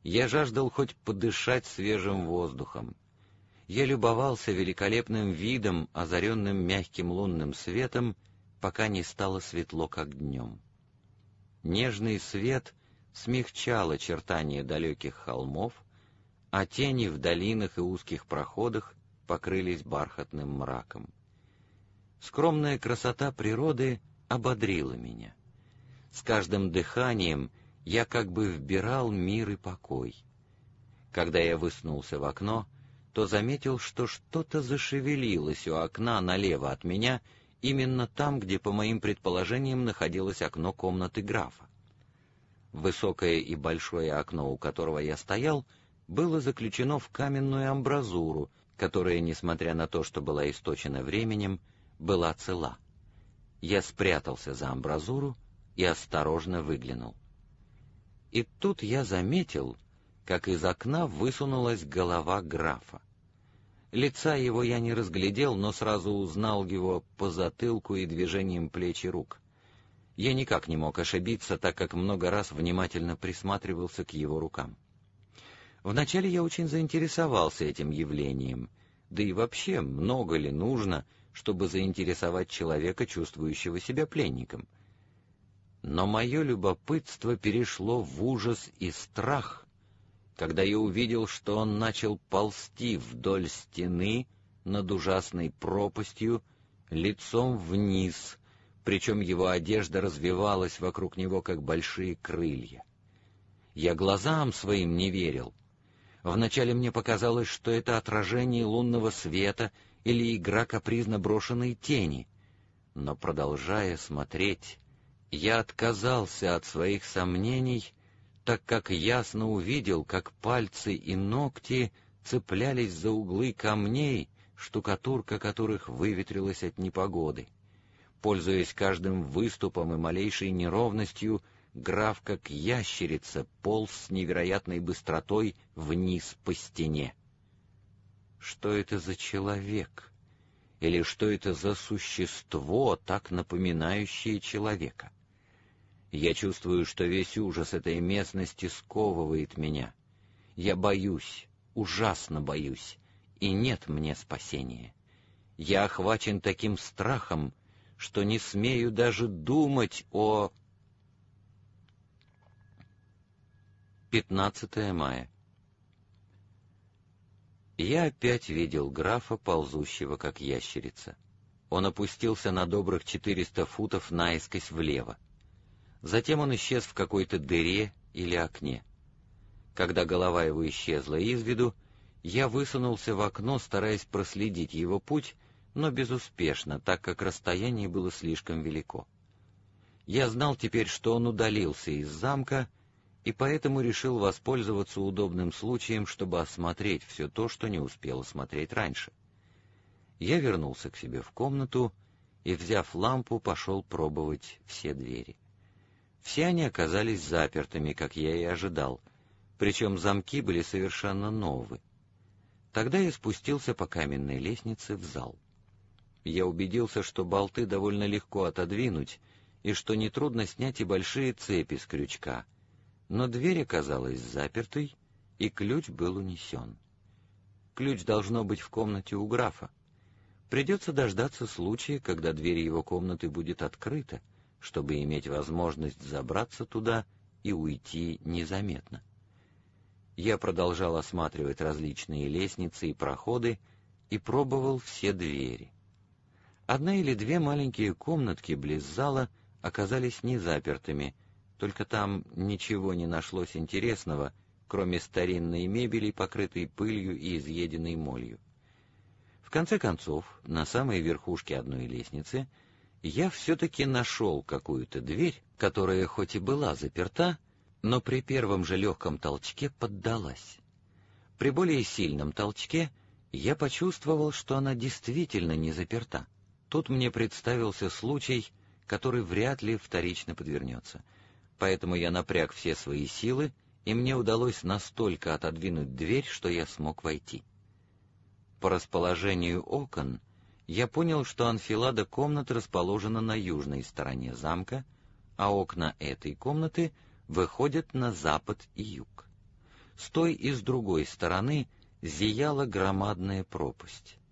Я жаждал хоть подышать свежим воздухом. Я любовался великолепным видом, озаренным мягким лунным светом, пока не стало светло, как днем. Нежный свет смягчал очертания далеких холмов, а тени в долинах и узких проходах покрылись бархатным мраком. Скромная красота природы ободрила меня. С каждым дыханием я как бы вбирал мир и покой. Когда я высунулся в окно, то заметил, что что-то зашевелилось у окна налево от меня, именно там, где, по моим предположениям, находилось окно комнаты графа. Высокое и большое окно, у которого я стоял, было заключено в каменную амбразуру, которая, несмотря на то, что была источена временем, была цела. Я спрятался за амбразуру и осторожно выглянул. И тут я заметил, как из окна высунулась голова графа. Лица его я не разглядел, но сразу узнал его по затылку и движениям плеч и рук. Я никак не мог ошибиться, так как много раз внимательно присматривался к его рукам. Вначале я очень заинтересовался этим явлением, да и вообще, много ли нужно, чтобы заинтересовать человека, чувствующего себя пленником. Но мое любопытство перешло в ужас и страх, когда я увидел, что он начал ползти вдоль стены над ужасной пропастью, лицом вниз, причем его одежда развевалась вокруг него, как большие крылья. Я глазам своим не верил. Вначале мне показалось, что это отражение лунного света или игра капризно брошенной тени, но, продолжая смотреть, я отказался от своих сомнений, так как ясно увидел, как пальцы и ногти цеплялись за углы камней, штукатурка которых выветрилась от непогоды. Пользуясь каждым выступом и малейшей неровностью, граф, как ящерица, полз с невероятной быстротой вниз по стене. Что это за человек? Или что это за существо, так напоминающее человека? Я чувствую, что весь ужас этой местности сковывает меня. Я боюсь, ужасно боюсь, и нет мне спасения. Я охвачен таким страхом, что не смею даже думать о... 15 мая. Я опять видел графа, ползущего как ящерица. Он опустился на добрых 400 футов наискось влево. Затем он исчез в какой-то дыре или окне. Когда голова его исчезла из виду, я высунулся в окно, стараясь проследить его путь, но безуспешно, так как расстояние было слишком велико. Я знал теперь, что он удалился из замка, и поэтому решил воспользоваться удобным случаем, чтобы осмотреть все то, что не успел осмотреть раньше. Я вернулся к себе в комнату и, взяв лампу, пошел пробовать все двери. Все они оказались запертыми, как я и ожидал, причем замки были совершенно новые. Тогда я спустился по каменной лестнице в зал. Я убедился, что болты довольно легко отодвинуть, и что нетрудно снять и большие цепи с крючка, но дверь оказалась запертой, и ключ был унесен. Ключ должно быть в комнате у графа. Придется дождаться случая, когда дверь его комнаты будет открыта, чтобы иметь возможность забраться туда и уйти незаметно. Я продолжал осматривать различные лестницы и проходы и пробовал все двери. Одна или две маленькие комнатки близ зала оказались незапертыми, только там ничего не нашлось интересного, кроме старинной мебели, покрытой пылью и изъеденной молью. В конце концов, на самой верхушке одной лестницы я все-таки нашел какую-то дверь, которая хоть и была заперта, но при первом же легком толчке поддалась. При более сильном толчке я почувствовал, что она действительно не заперта. Тут мне представился случай, который вряд ли вторично подвернется. Поэтому я напряг все свои силы, и мне удалось настолько отодвинуть дверь, что я смог войти. По расположению окон я понял, что анфилада комнат расположена на южной стороне замка, а окна этой комнаты выходят на запад и юг. С той и с другой стороны зияла громадная пропасть.